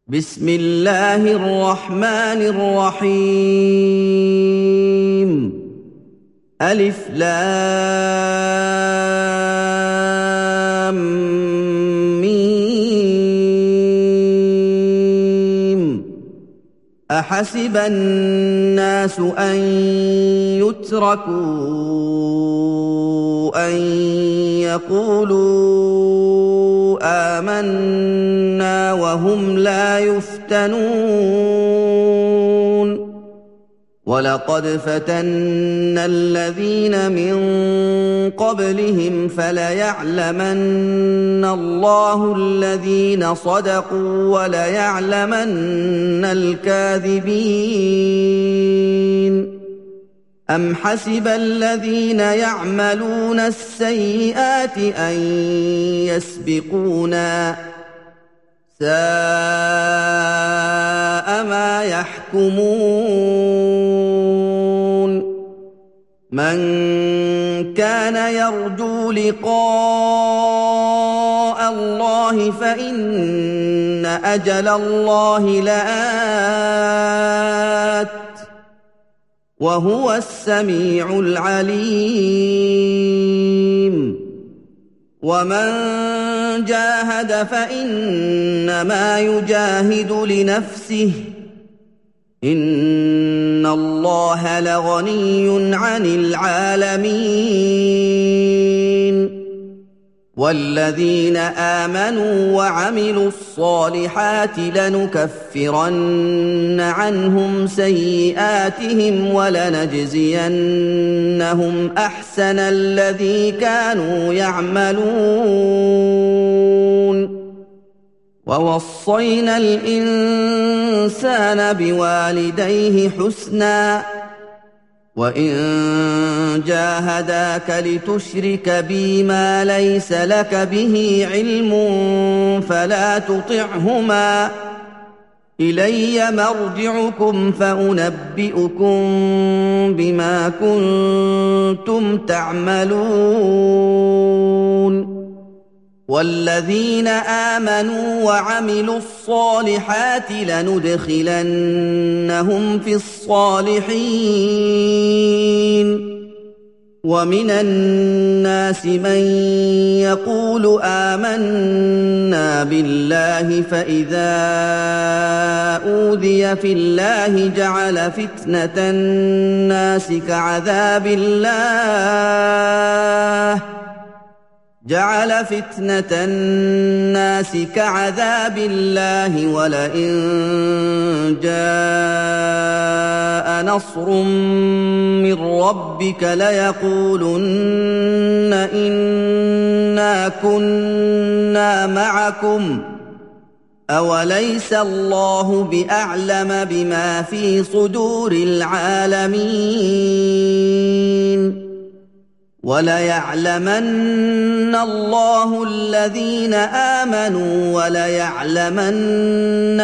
بسم الله الرحمن الرحيم. ألف لام ميم. أحسب الناس أن يتركوا أن يقولوا آمنا وهم لا يفتنون. ولقد فتنا الذين من قبلهم فليعلمن الله الذين صدقوا وليعلمن الكاذبين. أم حسب الذين يعملون السيئات أن يسبقونا ساء ما يحكمون. من كان يرجو لقاء الله فإن أجل الله لآت وهو السميع العليم. ومن جاهد فإنما يجاهد لنفسه إن الله لغني عن العالمين. والذين آمنوا وعملوا الصالحات لنكفرن عنهم سيئاتهم ولنجزينهم أحسن الذي كانوا يعملون. ووصينا الإنسان بوالديه حسنا وإن جاهداك لتشرك بي ما ليس لك به علم فلا تطعهما إلي مرجعكم فأنبئكم بما كنتم تعملون. والذين آمنوا وعملوا الصالحات لندخلنهم في الصالحين. ومن الناس من يقول آمنا بالله فإذا أوذي في الله جعل فتنة الناس كعذاب الله ولئن جاء نصر من ربك ليقولن إنا كنا معكم أوليس الله بأعلم بما في صدور العالمين. وليعلمن الله الذين آمنوا وليعلمن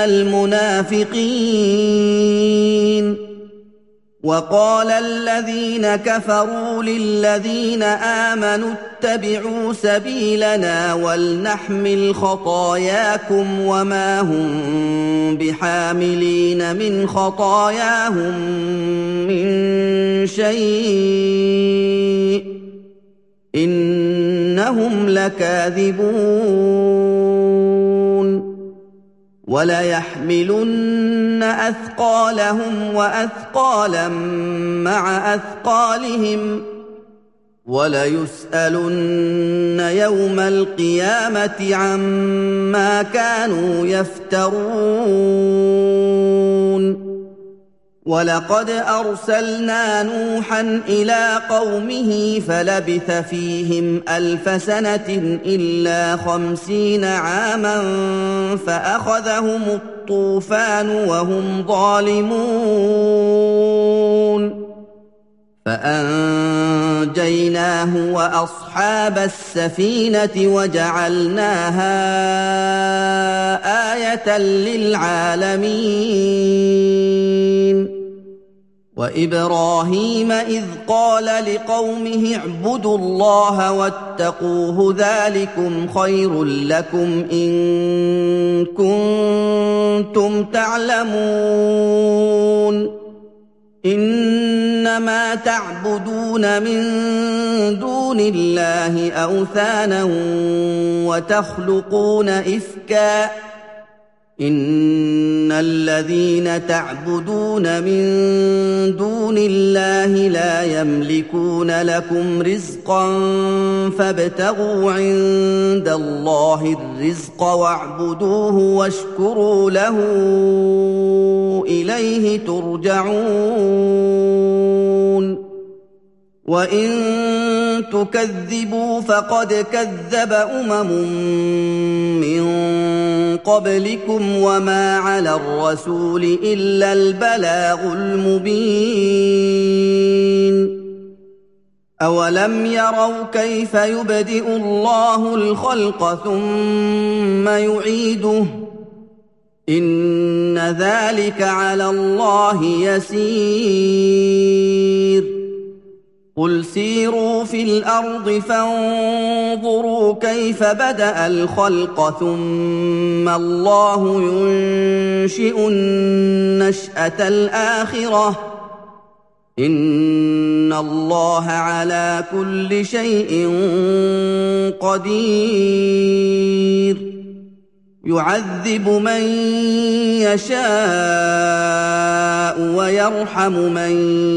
المنافقين. وقال الذين كفروا للذين آمنوا اتبعوا سبيلنا ولنحمل خطاياكم وما هم بحاملين من خطاياهم من شيء إنهم لكاذبون. وليحملن أثقالهم وأثقالا مع أثقالهم وليسألن يوم القيامة عما كانوا يفترون. ولقد أرسلنا نوحا إلى قومه فلبث فيهم 1000 سنة إلا 50 عاما فأخذهم الطوفان وهم ظالمون فأنجيناه وأصحاب السفينة وجعلناها آية للعالمين. وإبراهيم إذ قال لقومه اعبدوا الله واتقوه ذلكم خير لكم إن كنتم كنتم تعلمون إنما تعبدون من دون الله أوثانا وتخلقون إفكا إن الذين تعبدون من دون الله لا يملكون لكم رزقا فابتغوا عند الله الرزق واعبدوه واشكروا له إليه ترجعون وإن تكذبوا فقد كذب من قبلكم وما على الرسول إلا البلاغ المبين أولم يروا كيف يبدئ الله الخلق ثم يعيده إن ذلك على الله يسير قل سيروا في الأرض فانظروا كيف بدأ الخلق ثم الله ينشئ النشأة الآخرة إن الله على كل شيء قدير يعذب من يشاء ويرحم من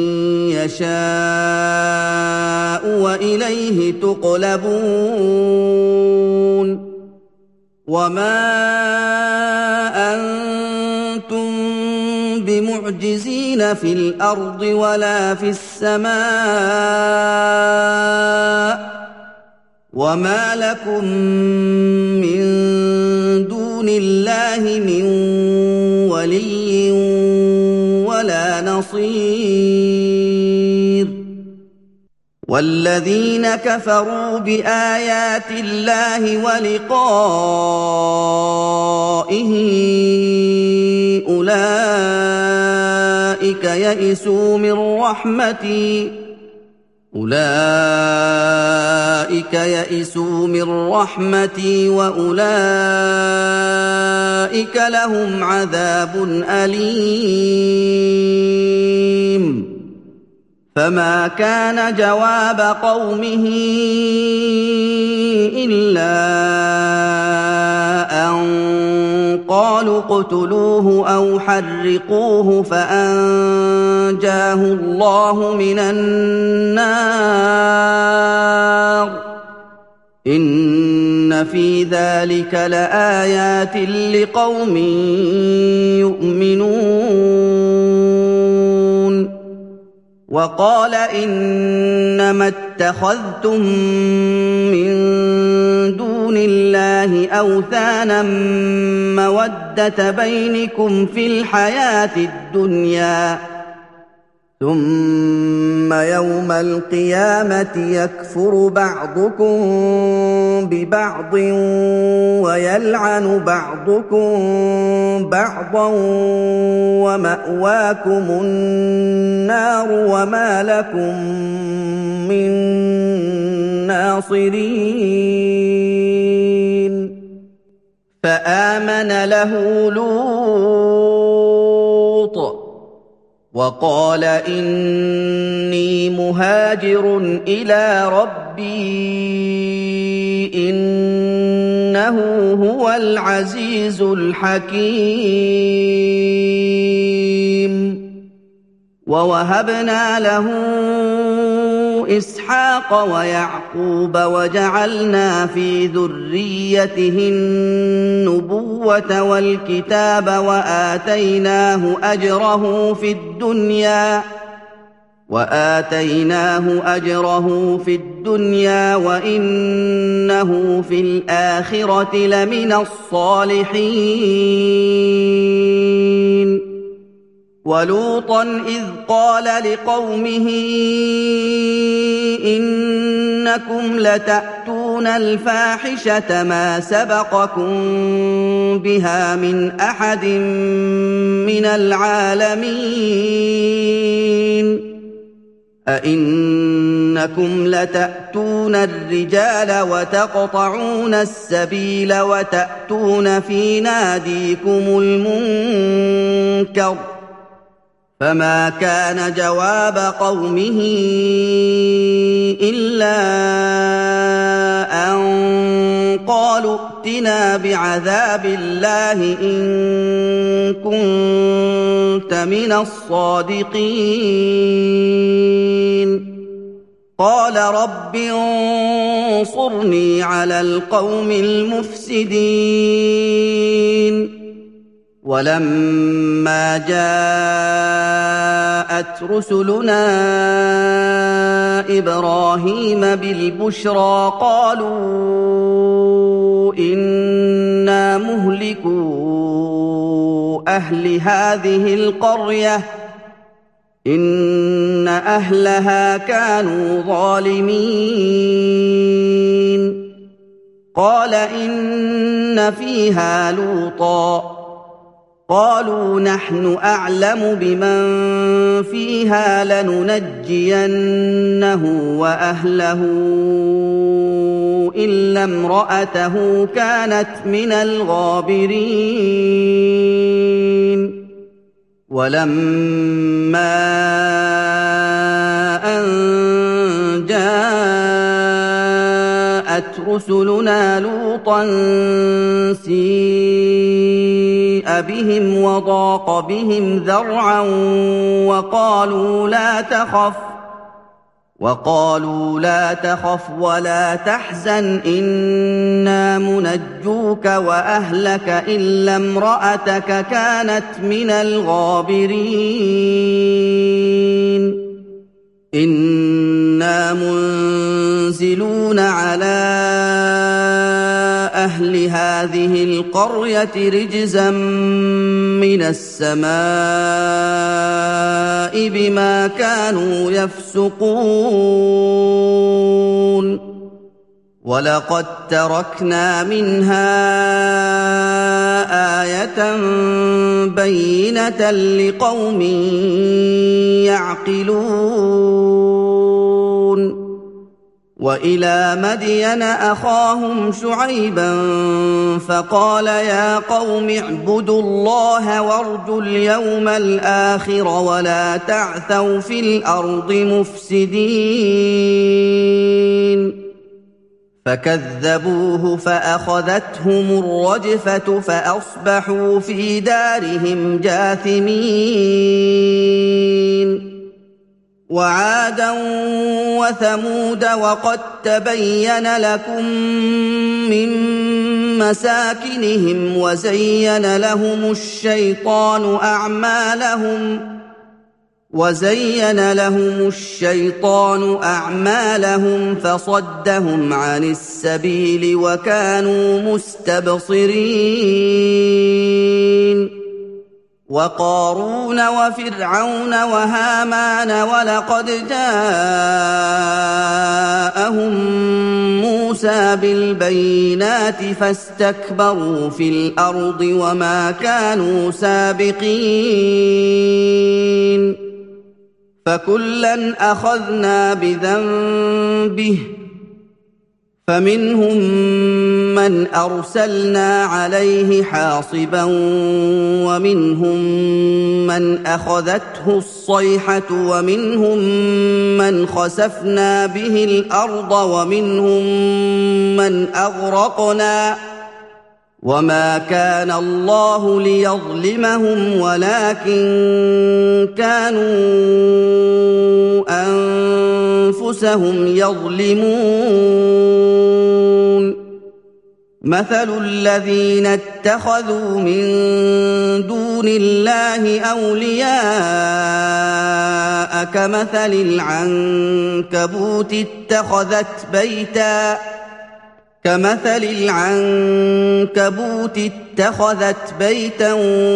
يشاء وإليه تقلبون وما أنتم بمعجزين في الأرض ولا في السماء وما لكم من دون الله من ولي ولا نصير والذين كفروا بآيات الله ولقائه أولئك يئسوا من رحمتي وأولئك لهم عذاب أليم فما كان جواب قومه إلا أن قالوا اقتلوه أو حرقوه فأنجاه الله من النار إن في ذلك لآيات لقوم يؤمنون وقال إنما اتخذتم من دون الله أوثانا مودة بينكم في الحياة الدنيا ثم يوم القيامة يكفر بعضكم ببعض ويلعن بعضكم بعضا ومأواكم النار وما لكم من ناصرين فآمن له لوط وقال إني مهاجر إلى ربي إنه هو العزيز الحكيم ووهبنا له إسحاق ويعقوب وجعلنا في ذريته النبوة والكتاب وآتيناه أجره في الدنيا وإنه في الآخرة لمن الصالحين ولوطا إذ قال لقومه إنكم لتأتون الفاحشة ما سبقكم بها من أحد من العالمين أئنكم لتأتون الرجال وتقطعون السبيل وتأتون في ناديكم المنكر فما كان جواب قومه إلا أن قالوا ائتنا بعذاب الله إن كنت من الصادقين قال رب انصرني على القوم المفسدين ولما جاءت رسلنا إبراهيم بالبشرى قالوا إنا مهلكو أهل هذه القرية إن أهلها كانوا ظالمين قال إن فيها لوطا قالوا نحن أعلم بمن فيها لننجينه وأهله إلا امرأته كانت من الغابرين ولما أن جاءت رسلنا لوطا سيء بهم وضاق بهم ذرعا وقالوا لا تخف ولا تحزن إنا منجوك وأهلك إلا امرأتك كانت من الغابرين إنا منزلون على أهل هذه القرية رجزا من السماء بما كانوا يفسقون ولقد تركنا منها آية بينة لقوم يعقلون وإلى مدين أخاهم شعيبا فقال يا قوم اعبدوا الله وارجوا اليوم الآخر ولا تعثوا في الأرض مفسدين فكذبوه فأخذتهم الرجفة فأصبحوا في دارهم جاثمين وعادا وثمود وقد تبين لكم من مساكنهم وزين لهم الشيطان أعمالهم فصدهم عن السبيل وكانوا مستبصرين وقارون وفرعون وهامان ولقد جاءهم موسى بالبينات فاستكبروا في الأرض وما كانوا سابقين فكلا أخذنا بذنبه فمنهم من أرسلنا عليه حاصبا ومنهم من أخذته الصيحة ومنهم من خسفنا به الأرض ومنهم من أغرقنا وما كان الله ليظلمهم ولكن كانوا أنفسهم يظلمون مثل الذين اتخذوا من دون الله أولياء كمثل العنكبوت اتخذت بيتا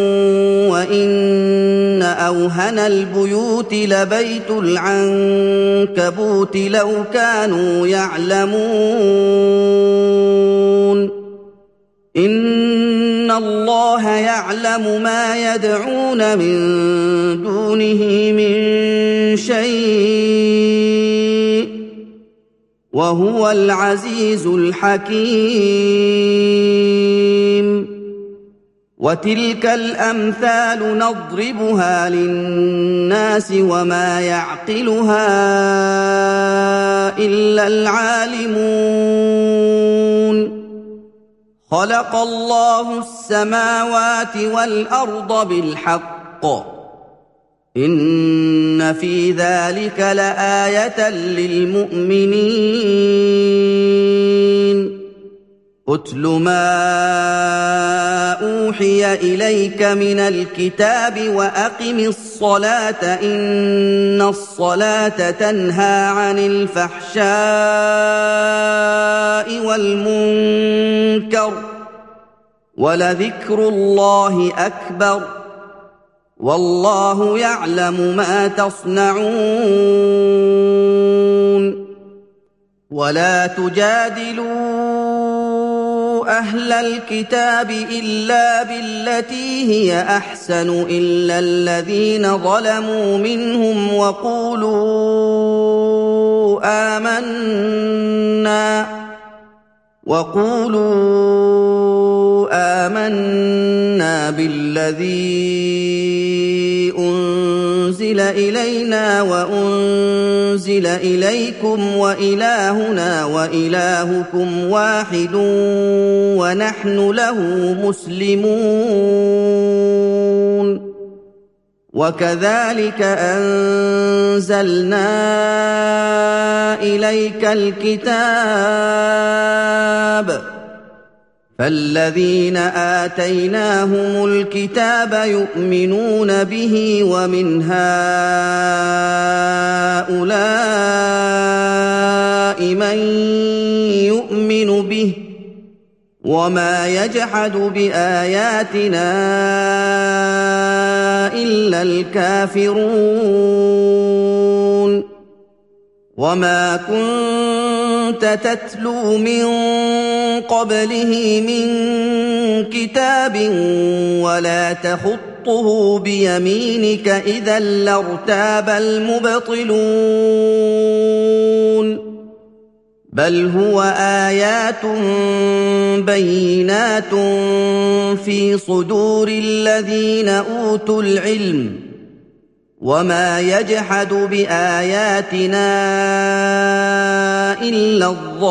وإن أوهن البيوت لبيت العنكبوت لو كانوا يعلمون إِنَّ اللَّهَ يَعْلَمُ مَا يَدْعُونَ مِن دُونِهِ مِن شَيْءٍ ۚ وَهُوَ الْعَزِيزُ الْحَكِيمُ. وَتِلْكَ الْأَمْثَالُ نَضْرِبُهَا لِلنَّاسِ وَمَا يَعْقِلُهَا إِلَّا الْعَالِمُونَ. خَلَقَ اللَّهُ السَّمَاوَاتِ وَالْأَرْضَ بِالْحَقِّ ۚ إِنَّ فِي ذَٰلِكَ لَآيَةً لِّلْمُؤْمِنِينَ. اتْلُ مَا أُوحِيَ إِلَيْكَ مِنَ الْكِتَابِ وَأَقِمِ الصَّلَاةَ ۖ إِنَّ الصَّلَاةَ تَنْهَىٰ عَنِ الْفَحْشَاءِ وَالْمُنكَرِ ۚ وَلَذِكْرُ اللَّهِ أَكْبَرُ ۗ وَاللَّهُ يَعْلَمُ مَا تَصْنَعُونَ. وَلَا تُجَادِلُوا أَهْلَ الْكِتَابِ إِلَّا بِالَّتِي هِيَ أَحْسَنُ إِلَّا الَّذِينَ ظَلَمُوا مِنْهُمْ وَقُولُوا آمَنَّا بِالَّذِي أُنزِلَ إِلَيْنَا وَأُنزِلَ إِلَيْكُمْ وَإِلَٰهُنَا وَإِلَٰهُكُمْ وَاحِدٌ وَنَحْنُ لَهُ مُسْلِمُونَ. وَكَذَٰلِكَ أَنزَلْنَا إِلَيْكَ الْكِتَابَ ۚ فَالَّذِينَ آتَيْنَاهُمُ الْكِتَابَ يُؤْمِنُونَ بِهِ ۖ وَمِنْ هَٰؤُلَاءِ مَن يُؤْمِنُ بِهِ ۚ وَمَا يَجْحَدُ بِآيَاتِنَا إِلَّا الْكَافِرُونَ. وَمَا كُنتَ تَتْلُو مِن قَبْلِهِ مِن كِتَابٍ وَلَا تَخُطُّهُ بِيَمِينِكَ ۖ إِذًا لَّارْتَابَ الْمُبْطِلُونَ. بَلْ هُوَ آيَاتٌ بَيِّنَاتٌ فِي صُدُورِ الَّذِينَ أُوتُوا الْعِلْمَ ۚ وَمَا يَجْحَدُ بِآيَاتِنَا إِلَّا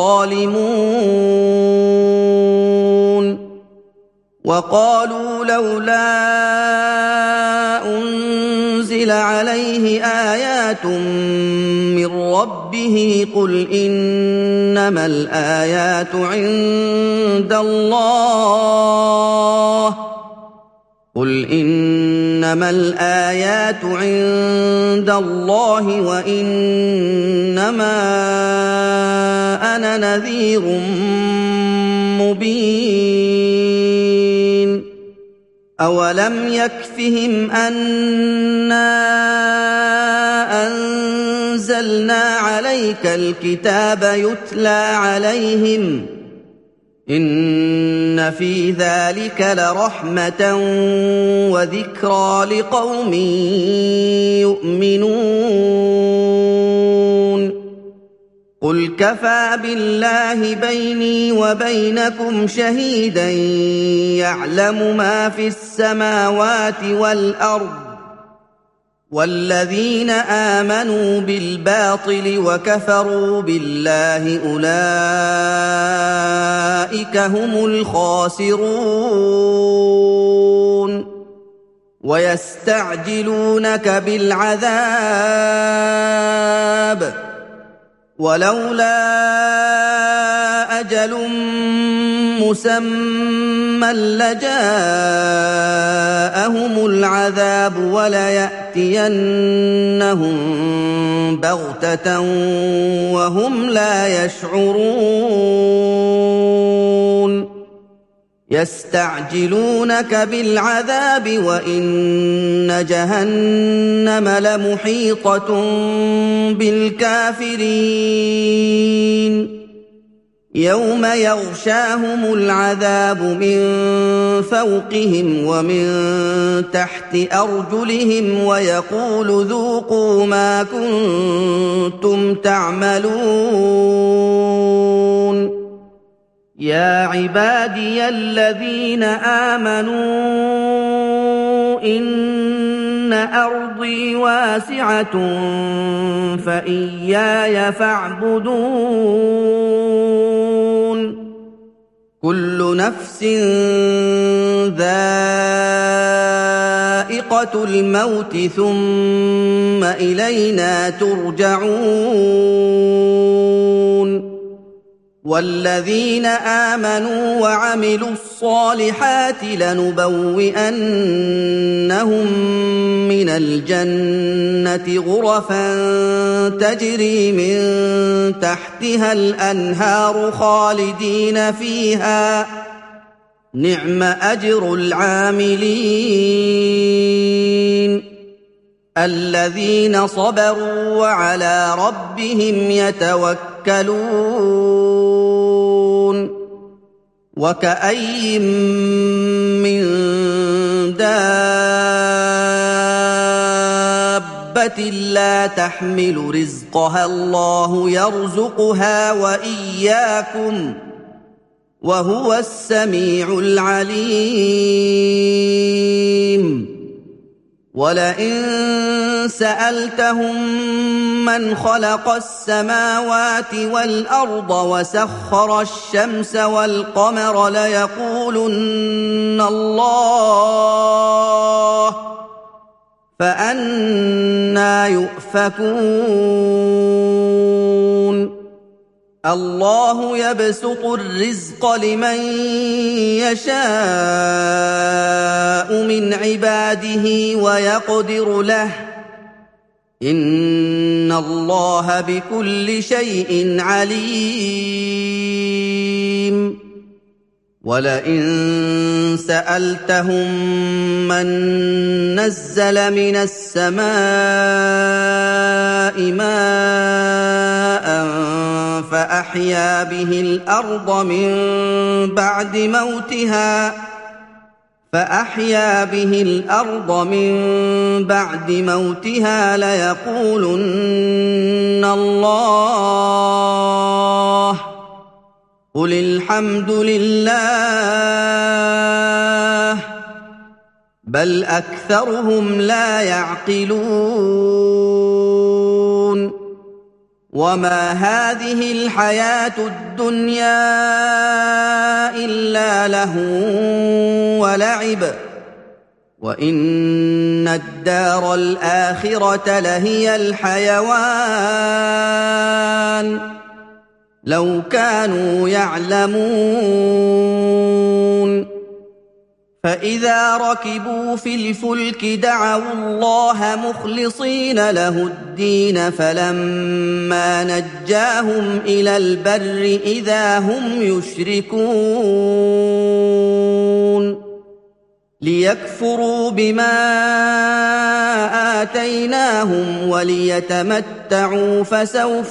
الظَّالِمُونَ. وَقَالُوا لَوْلَا أُنزِلَ عَلَيْهِ آيَاتٌ مِّن رَّبِّهِ ۖ قُلْ إِنَّمَا الْآيَاتُ عِندَ اللَّهِ وَإِنَّمَا أَنَا نَذِيرٌ مُّبِينٌ. أَوَلَمْ يَكْفِهِمْ أَنَّا أَنزَلْنَا عَلَيْكَ الْكِتَابَ يُتْلَىٰ عَلَيْهِمْ ۚ إِنَّ فِي ذَٰلِكَ لَرَحْمَةً وَذِكْرَىٰ لِقَوْمٍ يُؤْمِنُونَ. قُلْ كَفَىٰ بِاللَّهِ بَيْنِي وَبَيْنَكُمْ شَهِيدًا يَعْلَمُ مَا فِي السَّمَاوَاتِ وَالْأَرْضِ ۗ وَالَّذِينَ آمَنُوا بِالْبَاطِلِ وَكَفَرُوا بِاللَّهِ أُولَٰئِكَ هُمُ الْخَاسِرُونَ. وَيَسْتَعْجِلُونَكَ بِالْعَذَابِ ۚ وَلَوْلَا أَجَلٌ مُّسَمًّى لَّجَاءَهُمُ الْعَذَابُ وَلَيَأْتِيَنَّهُم بَغْتَةً وَهُمْ لَا يَشْعُرُونَ. يَسْتَعْجِلُونَكَ بِالْعَذَابِ وَإِنَّ جَهَنَّمَ لَمُحِيطَةٌ بِالْكَافِرِينَ. يوم يغشاهم العذاب من فوقهم ومن تحت أرجلهم ويقول ذوقوا ما كنتم تعملون يا عبادي الذين آمنوا إن أرضي واسعة فإياي فاعبدون كل نفس ذائقة الموت ثم إلينا ترجعون والذين آمنوا وعملوا الصالحات لنبوئنهم من الجنة غرفا تجري من تحتها الأنهار خالدين فيها نعم أجر العاملين الذين صبروا وعلى ربهم يتوكلون وكأي من دابة لا تحمل رزقها الله يرزقها وإياكم وهو السميع العليم ولئن سألتهم من خلق السماوات والأرض وسخر الشمس والقمر ليقولن الله فأنى يؤفكون الله يبسط الرزق لمن يشاء من عباده ويقدر له إن الله بكل شيء عليم ولئن سألتهم من نزل من السماء ماء فأحيا به الأرض من بعد موتها ليقولن الله قل الحمد لله بل أكثرهم لا يعقلون وما هذه الحياة الدنيا إلا لهو ولعب وإن الدار الآخرة لهي الحيوان لو كانوا يعلمون فإذا ركبوا في الفلك دعوا الله مخلصين له الدين فلما نجاهم إلى البر إذا هم يشركون ليكفروا بما آتيناهم وليتمتعوا فسوف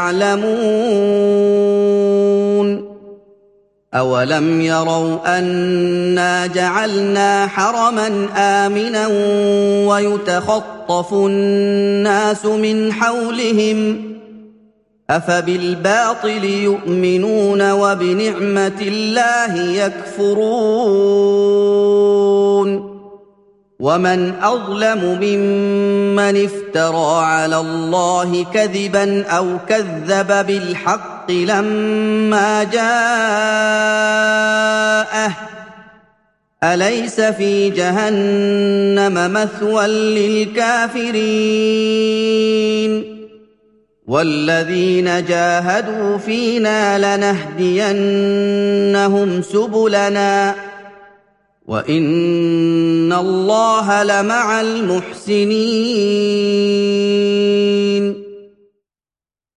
يعلمون أولم يروا أنا جعلنا حرما آمنا ويتخطف الناس من حولهم أفبالباطل يؤمنون وبنعمة الله يكفرون ومن أظلم ممن افترى على الله كذبا أو كذب بالحق لما جاءه أليس في جهنم مثوى للكافرين والذين جاهدوا فينا لنهدينهم سبلنا وإن الله لمع المحسنين